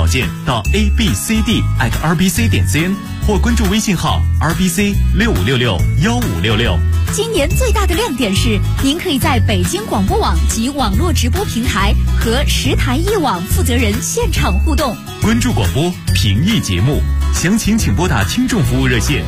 保健到 abcd@rbc.cn 或关注微信号 rbc65661566。 今年最大的亮点是，您可以在北京广播网及网络直播平台和10台1网负责人现场互动。 关注广播，评议节目，详情请拨打听众服务热线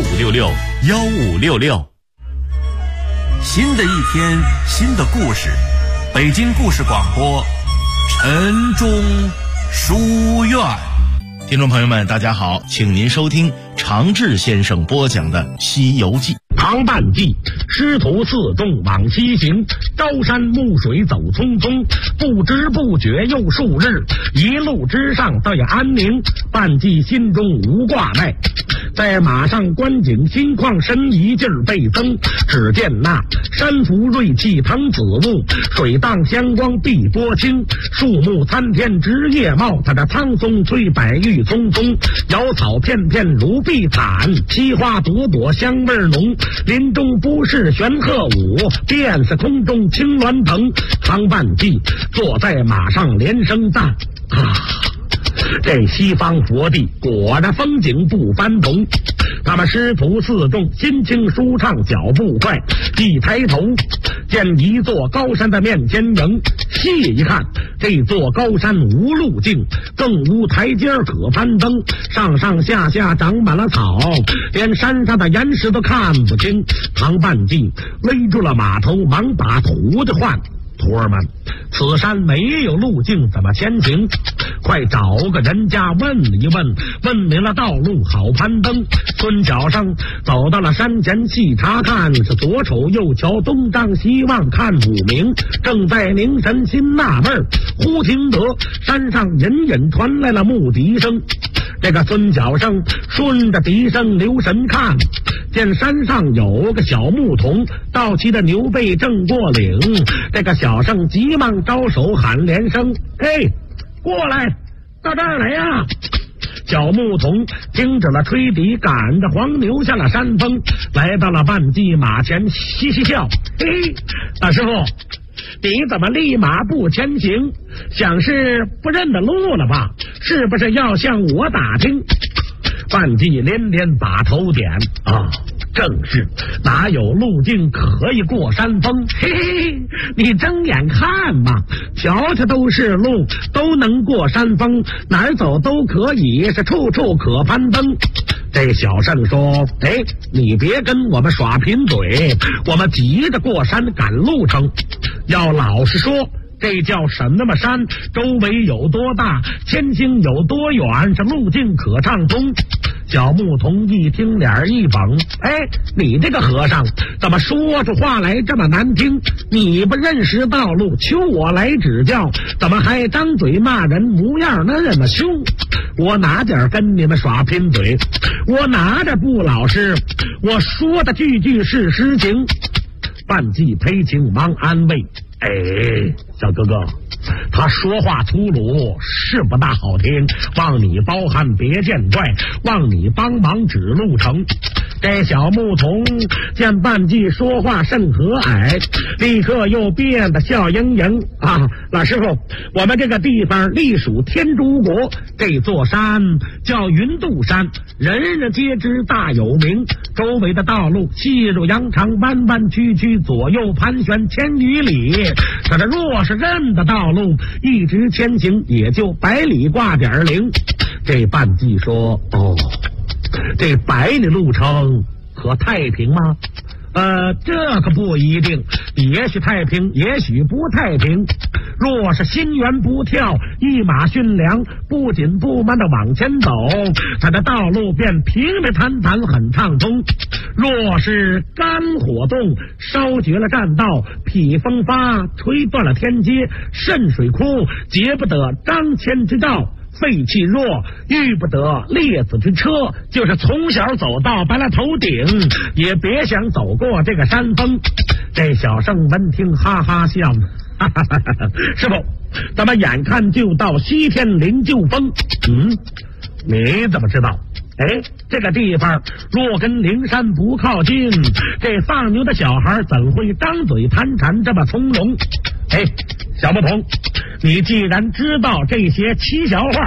65661566。 新的一天，新的故事，北京故事广播，陈忠书院。听众朋友们，大家好，请您收听常志先生播讲的《西游记》。 唐半季，师徒四众往西行，朝山暮水走匆匆，不知不觉又数日，一路之上倒也安宁。半季心中无挂碍，在马上观景心旷神怡劲儿倍增。只见那山伏瑞气腾紫雾，水荡香光碧波清，树木参天直叶茂，它的苍松翠柏郁葱葱，瑶草片片如碧毯，奇花朵朵香味浓。林中不是玄鹤舞，便是空中青鸾腾。唐半季坐在马上连声赞啊！这西方佛地果然风景不翻同。他们师徒四众心情舒畅，脚步快，一抬头见一座高山在面前迎，细一看，这座高山无路径，更无台阶可攀登，上上下下长满了草，连山上的岩石都看不清。唐半季勒住了马头，忙把徒弟唤：徒儿们，此山没有路径，怎么前行？快找个人家问一问，问明了道路好攀登。孙小生走到了山前，细查看，是左瞅右瞧，东张西望看不明，正在凝神心纳闷，忽听得山上隐隐传来了牧笛声。这个孙小生顺着笛声留神看，见山上有个小牧童，倒骑的牛背正过岭。这个小生急忙招手喊连声：嘿，过来，到这儿来呀！小牧童听着了吹笛，赶着黄牛下了山峰，来到了半季马前，嘻嘻笑：嘿，大师傅，你怎么立马不前行？想是不认得路了吧？是不是要向我打听？半季连连把头点啊，正是，哪有路径可以过山峰？嘿嘿，你睁眼看吧，瞧瞧都是路，都能过山峰，哪儿走都可以，是处处可攀登。这小圣说：哎，你别跟我们耍贫嘴，我们急着过山赶路程，要老实说，这叫什么山？周围有多大？前行有多远？是路径可畅通。小牧童一听脸一绷：哎，你这个和尚怎么说出话来这么难听？你不认识道路，求我来指教，怎么还张嘴骂人，模样那么凶？我哪点跟你们耍贫嘴？我哪点不老实？我说的句句是实情。半季裴情忙安慰：哎，小哥哥，他说话粗鲁，是不大好听，望你包涵，别见怪，望你帮忙指路程。这小牧童见半季说话甚和蔼，立刻又变得笑盈盈啊！老师傅，我们这个地方隶属天竺国，这座山叫云渡山，人人皆知，大有名。周围的道路细如羊肠，弯弯曲曲，左右盘旋千余里。可是若是认的道路，一直前行也就100里挂点零。这半季说：哦，这100里路程可太平吗？这可不一定，也许太平，也许不太平。若是心猿不跳，一马驯良，不紧不慢的往前走，它的道路便平平坦坦，很畅通。若是肝火动，烧绝了栈道，披风发，吹断了天阶，渗水枯，结不得张骞之道，废气弱，遇不得列子之车，就是从小走到白了头顶，也别想走过这个山峰。这小圣闻听哈哈笑，哈哈哈哈，师傅，咱们眼看就到西天灵鹫峰。你怎么知道？哎，这个地方若跟灵山不靠近，这放牛的小孩怎会张嘴谈禅这么从容？哎，小牧童，你既然知道这些蹊跷话，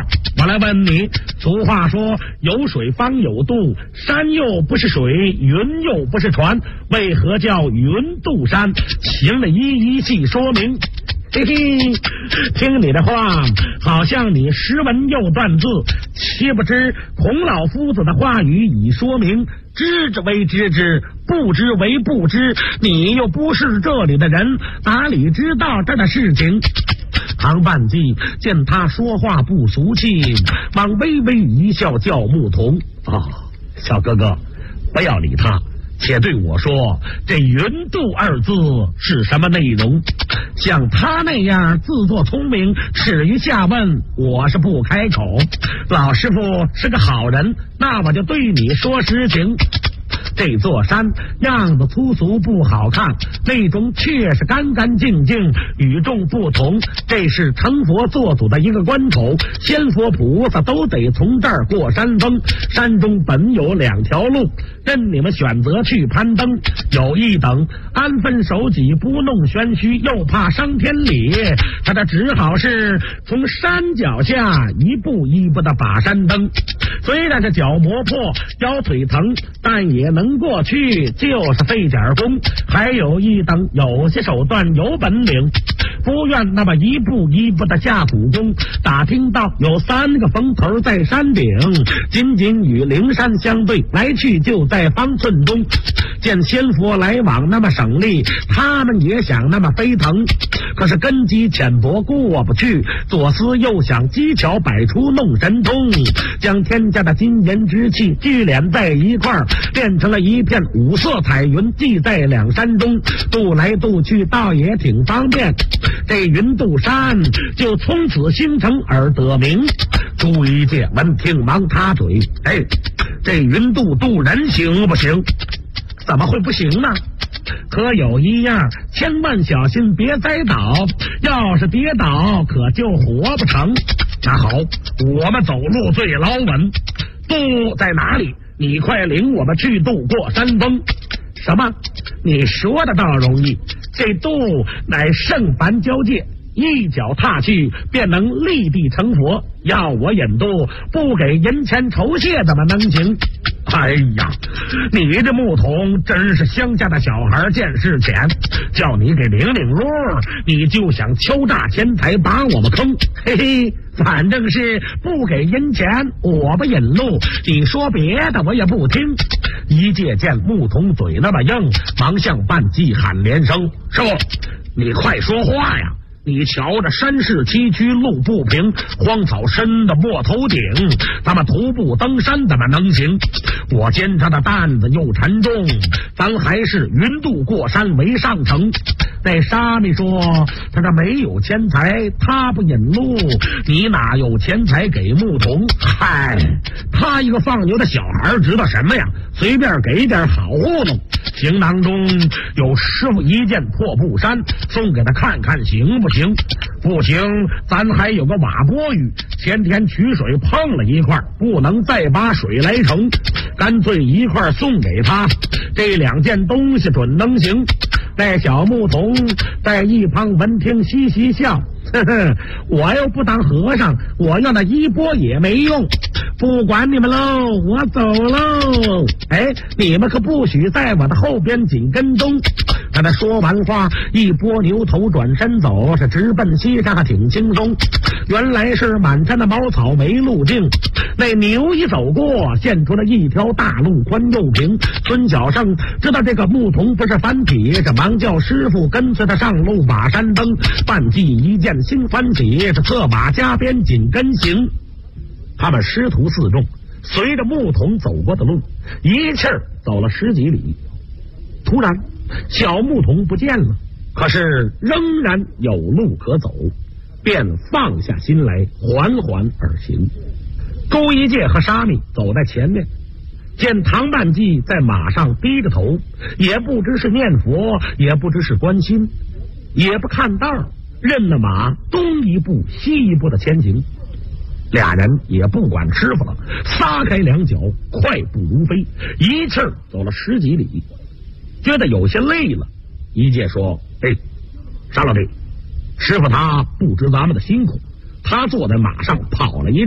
我来问你，俗话说有水方有度，山又不是水，云又不是船，为何叫云渡山？请了一一细说明。嘿嘿，听你的话，好像你识文又断字，岂不知孔老夫子的话语已说明，知之为知之，不知为不知。你又不是这里的人，哪里知道这的事情？唐半季见他说话不俗气，忙微微一笑，叫牧童小哥哥，不要理他，且对我说，这云渡二字是什么内容？像他那样自作聪明，耻于下问，我是不开口。老师傅是个好人，那我就对你说实情。这座山样子粗俗不好看，内中却是干干净净，与众不同。这是成佛做祖的一个关口，仙佛菩萨都得从这儿过山峰。山中本有2条路，任你们选择去攀登。有一等安分守己，不弄玄虚，又怕伤天理，他这只好是从山脚下一步一步的把山登。虽然这脚磨破，腰腿疼，但也能过去，就是费点功。还有一等有些手段，有本领，不愿那么一步一步的下苦功。打听到有3个峰头在山顶，仅仅与灵山相对，来去就在方寸中。见仙佛来往那么省力，他们也想那么飞腾，可是根基浅薄，过不去。左思右想，机巧百出弄神通，将天下的金银之气聚敛在一块儿，变成了一片五色彩云，系在2山中，渡来渡去倒也挺方便。这云渡山就从此形成而得名。朱一介闻听忙插嘴，这云渡人行不行？怎么会不行呢？可有一样，千万小心别栽倒，要是跌倒可就活不成。那好，我们走路最牢稳。渡在哪里？你快领我们去渡过山峰。什么？你说的倒容易，这渡乃圣凡交界，一脚踏去便能立地成佛。要我引渡，不给银钱酬谢怎么能行？哎呀，你这牧童真是乡下的小孩，见识浅，叫你给领领路，你就想敲诈钱财把我们坑。嘿嘿，反正是不给银钱，我不引路，你说别的我也不听。一介见牧童嘴那么硬，忙向半季喊连声：师傅，你快说话呀！你瞧着山势崎岖，路不平，荒草深的没头顶，咱们徒步登山怎么能行？我肩上的担子又沉重，咱还是云渡过山为上乘。那沙弥说他这没有钱财，他不引路，你哪有钱财给牧童？嗨，他一个放牛的小孩知道什么呀？随便给点好糊弄。行囊中有师傅一件破布衫，送给他看看行不行？不行，咱还有个瓦钵盂，前天取水碰了一块，不能再把水来盛，干脆一块送给他。这2件东西准能行。那小牧童在一旁闻听嘻嘻笑，呵呵，我又不当和尚，我要那衣钵也没用，不管你们喽，我走喽。你们可不许在我的后边紧跟踪。他说完话，一拨牛头转身走，是直奔西山，还挺轻松。原来是满山的茅草没路径，那牛一走过，现出了一条大路，宽又平。孙小胜知道这个牧童不是凡体，这忙叫师傅跟随他上路把山登。半季一见心欢喜，是策马加鞭紧跟行。他们师徒4众随着牧童走过的路，一气儿走了10几里。突然小牧童不见了，可是仍然有路可走，便放下心来，缓缓而行。勾一介和沙弥走在前面，见唐半季在马上低着头，也不知是念佛，也不知是关心，也不看道，任了马东一步西一步的前行。俩人也不管师傅了，撒开2脚，快步如飞，一气儿走了10几里，觉得有些累了。一介说：沙老弟，师傅他不知咱们的辛苦，他坐在马上跑了一阵，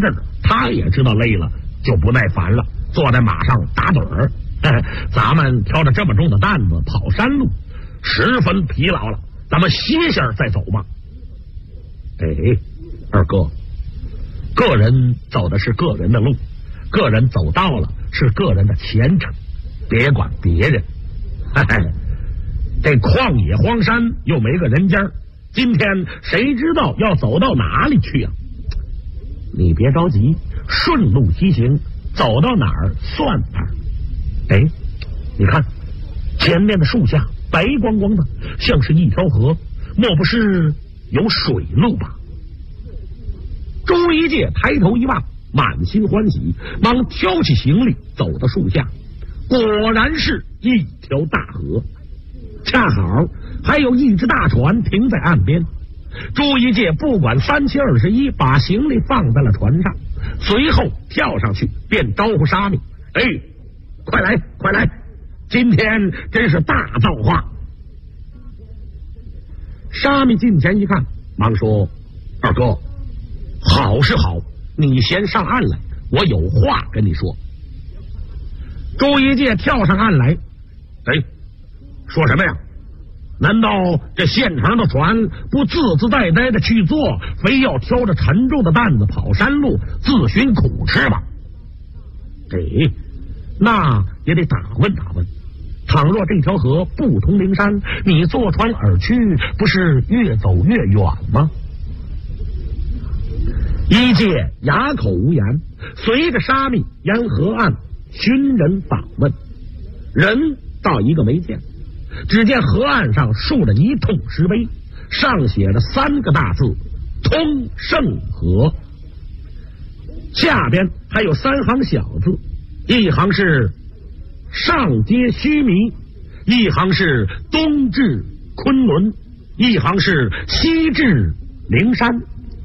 他也知道累了，就不耐烦了，坐在马上打盹儿。咱们挑着这么重的担子跑山路，十分疲劳了，咱们歇歇再走吧。二哥，个人走的是个人的路，个人走到了是个人的前程，别管别人。这旷野荒山又没个人家，今天谁知道要走到哪里去啊？你别着急，顺路西行，走到哪儿算哪儿。你看前面的树下白光光的，像是一条河，莫不是有水路吧？朱一介抬头一望，满心欢喜，忙挑起行李走到树下，果然是一条大河，恰好还有一只大船停在岸边。朱一介不管3721，把行李放在了船上，随后跳上去便招呼沙弥：快来快来，今天真是大造化。沙弥近前一看，忙说：二哥，好是好，你先上岸来，我有话跟你说。朱一介跳上岸来，说什么呀？难道这现成的船不自自在在的去做，非要挑着沉重的担子跑山路，自寻苦吃吧？那也得打问打问，倘若这条河不通灵山，你坐船而去，不是越走越远吗？一介哑口无言，随着沙弥沿河岸寻人访问，人倒一个没见，只见河岸上竖着一桶石碑，上写着3个大字：通圣河。下边还有3行小字，一行是上接须弥，一行是东至昆仑，一行是西至灵山。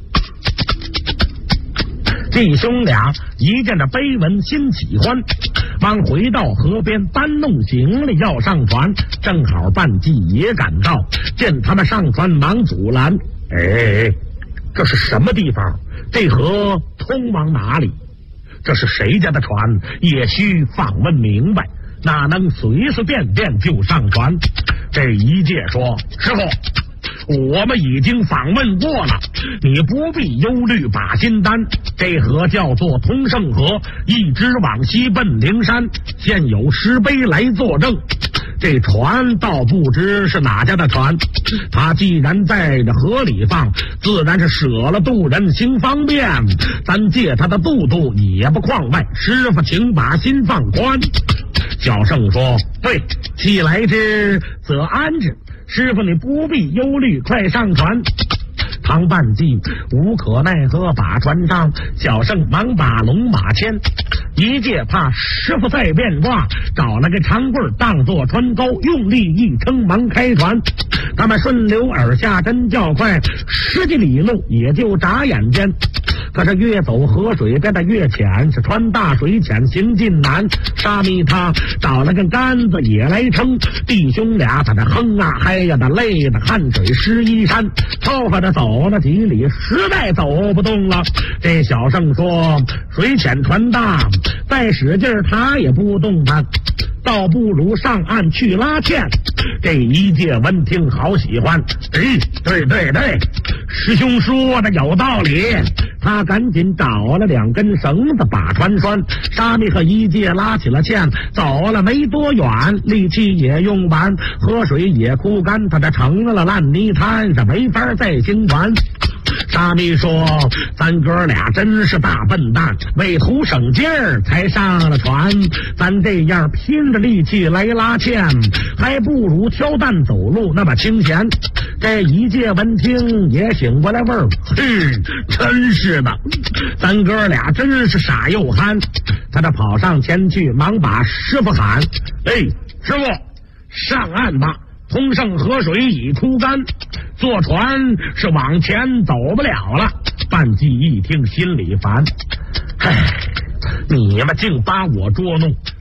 弟兄俩一见这碑文，心喜欢，忙回到河边搬弄行李要上船，正好半季也赶到，见他们上船，忙阻拦：这是什么地方？这河通往哪里？这是谁家的船？也需访问明白，哪能随随便便就上船？这一介说：师傅，我们已经访问过了，你不必忧虑把心担。这河叫做通圣河，一直往西奔灵山，现有石碑来作证。这船倒不知是哪家的船，他既然在这河里放，自然是舍了渡人行方便，咱借他的渡渡也不况外，师傅请把心放宽。小圣说：对，既来之则安之，师傅你不必忧虑，快上船。唐半季无可奈何把船上，小圣忙把龙马牵。一介怕师傅再变卦，找了个长棍当作船钩，用力一撑，忙开船。他们顺流而下，真叫快，10几里路也就眨眼间。可是越走河水变得越浅，是船大水浅，行进难。沙弥他找了个杆子也来撑，弟兄俩在那哼啊嗨呀的，累的汗水湿衣衫，凑合着走了几里，实在走不动了。这小圣说：水浅船大，再使劲他也不动弹，倒不如上岸去拉纤。这一介闻听好喜欢，对，师兄说的有道理。他赶紧找了2根绳子把船拴，沙弥和一介拉起了纤，走了没多远，力气也用完，河水也枯干，他这成了烂泥滩，是没法再行船。沙弥说：咱哥俩真是大笨蛋，为图省劲儿才上了船，咱这样拼着力气来拉纤，还不如挑担走路那么清闲。这一介闻听也醒过来味儿，真是的，咱哥俩真是傻又憨。他这跑上前去，忙把师傅喊：师傅，上岸吧，通圣河水已枯干，坐船是往前走不了了。半季一听心里烦，你们竟把我捉弄，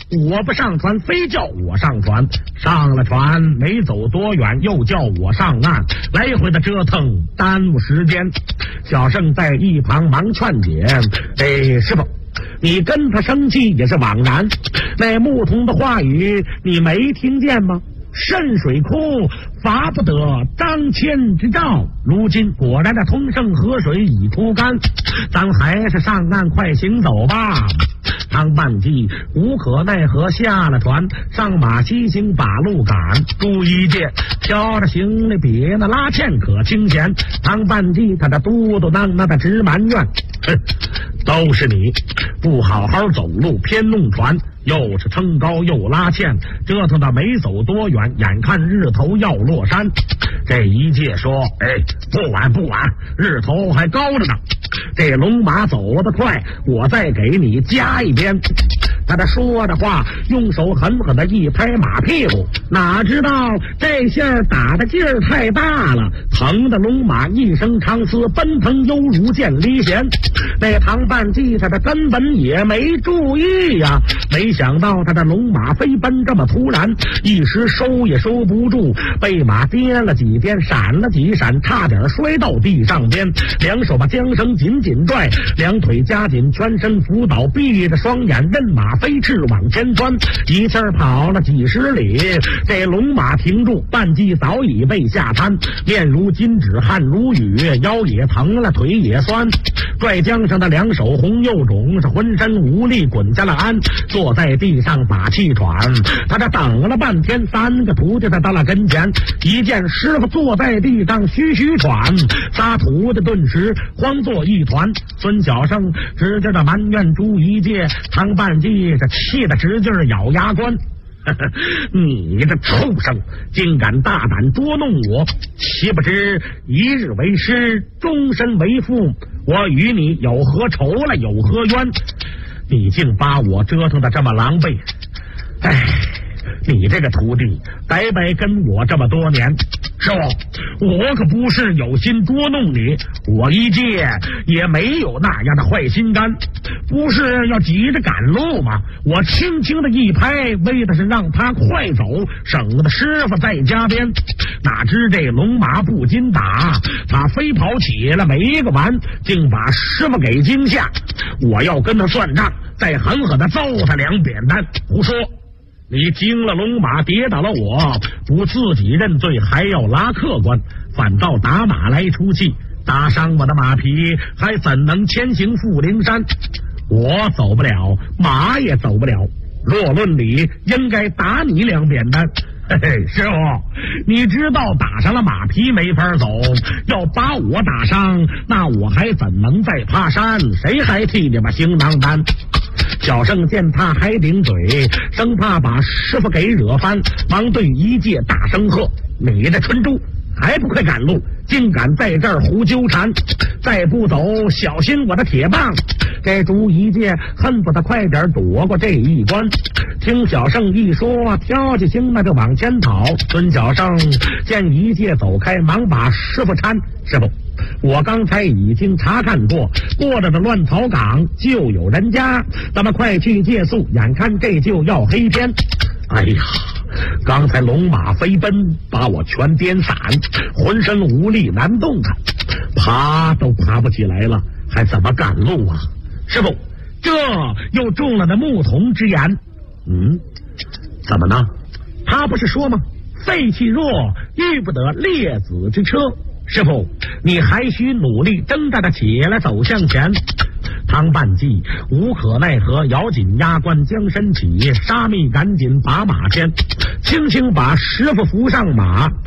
我不上船，非叫我上船。上了船没走多远，又叫我上岸，来回的折腾，耽误时间。小胜在一旁忙劝解：师傅，你跟他生气也是枉然。那牧童的话语你没听见吗？渗水库罚不得张骞之诏，如今果然的通胜河水已枯干，咱还是上岸快行走吧。汤半季无可奈何下了船，上马西行把路赶。朱一介挑着行李别那拉纤可清闲，汤半季他的嘟嘟囔囔的直埋怨：都是你不好好走路，偏弄船，又是撑高又拉纤，折腾的没走多远，眼看日头要落山。这一介说：不晚不晚，日头还高着呢。这龙马走得快，我再给你加一鞭。他的说的话，用手狠狠的一拍马屁股，哪知道这下打的劲儿太大了，疼的龙马一声长嘶，奔腾犹如箭离弦。那唐半季他的根本也没注意呀，没想到他的龙马飞奔这么突然，一时收也收不住，被马跌了几颠，闪了几闪，差点摔到地上边。两手把缰绳紧紧拽，两腿夹紧，全身伏倒，闭着双眼，任马飞驰往前钻。一气儿跑了几十里，这龙马停住，半季早已被吓瘫，面如金纸，汗如雨，腰也疼了，腿也酸，拽缰上的两手红又肿，是浑身无力，滚下了鞍，坐在地上把气喘。他这等了半天，三个徒弟他到了跟前，一见师傅坐在地上吁吁喘，仨徒弟顿时慌作一团。孙小胜直劲的埋怨朱一介，汤半季这气得直劲咬牙关。你这畜生，竟敢大胆捉弄我，岂不知一日为师，终身为父，我与你有何仇了，有何冤？你竟把我折腾得这么狼狈，你这个徒弟白白跟我这么多年。师傅，我可不是有心捉弄你，我一介也没有那样的坏心肝，不是要急着赶路吗？我轻轻的一拍，为的是让他快走，省得师傅在家边。哪知这龙马不禁打，他飞跑起了没个完，竟把师傅给惊吓。我要跟他算账，再狠狠的揍他两扁担。胡说！你惊了龙马，跌倒了我，不自己认罪，还要拉客官，反倒打马来出气，打伤我的马皮，还怎能前行富陵山？我走不了，马也走不了，若论理，应该打你两扁担。师傅，你知道打上了马皮没法走，要把我打伤，那我还怎能再爬山？谁还替你们行囊担？小胜见他还顶嘴，生怕把师傅给惹翻，忙对一介大声喝：你的春猪还不快赶路，竟敢在这儿胡纠缠，再不走小心我的铁棒！这朱一介恨不得快点躲过这一关。听小胜一说，挑起星那就往前跑。孙小胜见一介走开，忙把师傅搀：师傅，我刚才已经查看过，过了的乱草岗就有人家，咱们快去借宿，眼看这就要黑天。哎呀，刚才龙马飞奔，把我全颠散，浑身无力难动弹，爬都爬不起来了，还怎么赶路啊？师傅，这又中了那牧童之言。怎么呢？他不是说吗？废气弱，遇不得列子之车。师傅，你还需努力挣扎着起来走向前。汤半季无可奈何，咬紧牙关将身起，沙弥赶紧把马牵，轻轻把师傅扶上马。